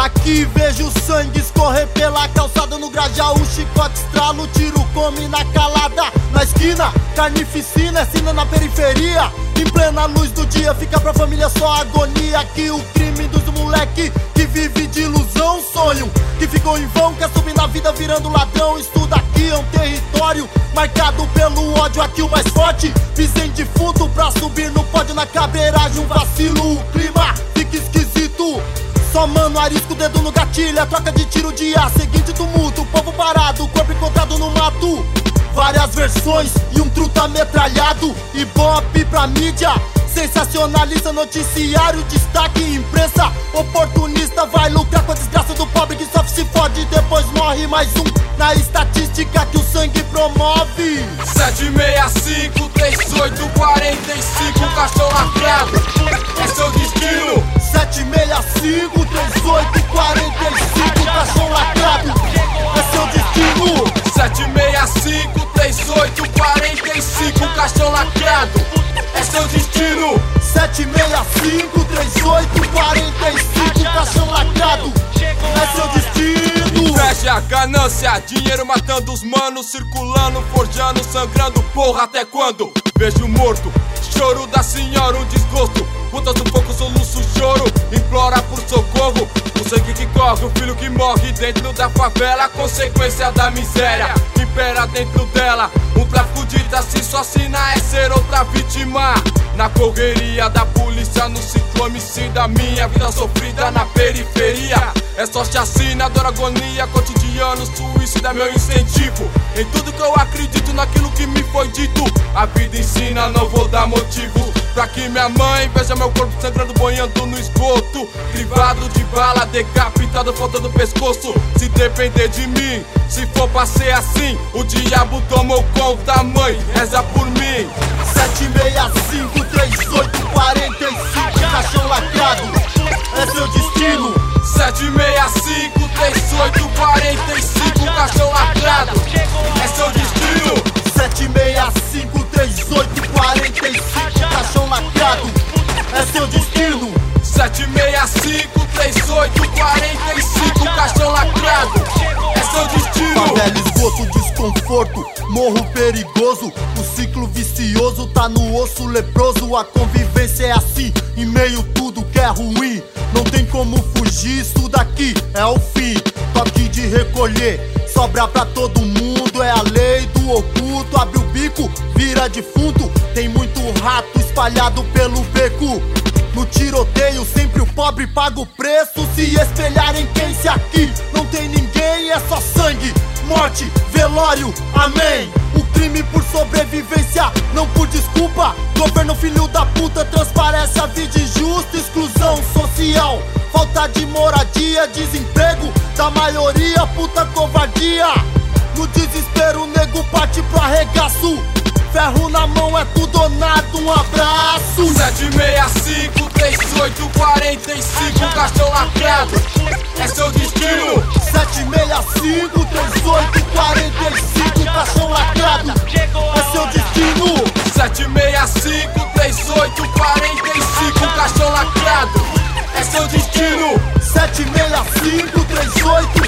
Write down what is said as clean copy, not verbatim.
Aqui vejo sangue escorrer pela calçada. No grajaú, chicote estralo, tiro come na calada. Na esquina, carnificina, ensina na periferia. Em plena luz do dia, fica pra família só agonia. Aqui o crime dos moleque que vive de ilusão, sonho que ficou em vão, quer subir na vida virando ladrão. Estuda aqui, é um território marcado pelo ódio. Aqui o mais forte pisa em defunto pra subir no pódio. Na cabreiragem um vacilo, o clima fica esquisito. Só mano, arisco o dedo no gatilho, a troca de tiro de ar. Seguinte tumulto, o povo parado, corpo encontrado no mato. Várias versões e um truta metralhado. Ibope pra mídia, sensacionalista, noticiário, destaque, imprensa oportunista. Vai lucrar com a desgraça do pobre que sofre, se fode e depois morre. Mais um na estatística que o sangue promove. 765, 38, 45, caixão lacrado, é seu destino. 765, 38, 45, caixão lacrado, é seu destino. 765, 38, 45, caixão lacrado, é seu destino. 765, 38, 45, caixão lacrado, é seu destino. Inveja, ganância, dinheiro matando os manos, circulando, forjando, sangrando, porra, até quando? Vejo morto, choro da senhora, um desgosto. Putas do fogo, soluço, choro, implora por socorro. O sangue que corre, o filho que morre dentro da favela, a consequência da miséria que impera dentro dela. Um tráfico de se só assina é ser outra vítima. Na correria da polícia, no ciclo homicida, minha vida sofrida na periferia. É só chacina, dor, agonia, cotidiano, suicida é meu incentivo. Em tudo que eu acredito, naquilo que me foi dito. A vida ensina, não vou dar motivo pra que minha mãe veja meu corpo sangrando, boiando no esgoto. Privado de bala, decapitado, faltando pescoço. Se depender de mim, se for pra ser assim, o diabo tomou conta, mãe, reza por mim. 765, 38, 45, caixão lacrado, é seu destino. 765, 38, 45, caixão lacrado, é seu destino. 765, 38, 45, caixão lacrado, é seu destino. 765, 38, 45, caixão lacrado, é seu destino. Favela, esgoto, desconforto, morro perigoso. O ciclo vicioso tá no osso leproso. A convivência é assim, em meio tudo que é ruim. Não tem como fugir, isso daqui é o fim. Toque de recolher, sobra pra todo mundo. É a lei do oculto, abre o bico, vira defunto. Tem muito rato espalhado pelo beco. No tiroteio sempre o pobre paga o preço. Se espelhar em quem, se aqui não tem ninguém, é só sangue, morte, velório, amém. O crime por sobrevivência, não por desculpa. Governo filho da puta, transparece a vida injusta. Exclusão social, falta de moradia, desemprego da maioria, puta covardia. No desespero o nego parte pro arregaço. Ferro na mão, é tudo ou nada, um abraço. 765, 38, 45, caixão lacrado, é seu destino. 765, 38, 45, caixão lacrado, é seu destino. 765, 38, 45, caixão lacrado, é seu destino. 765, 38,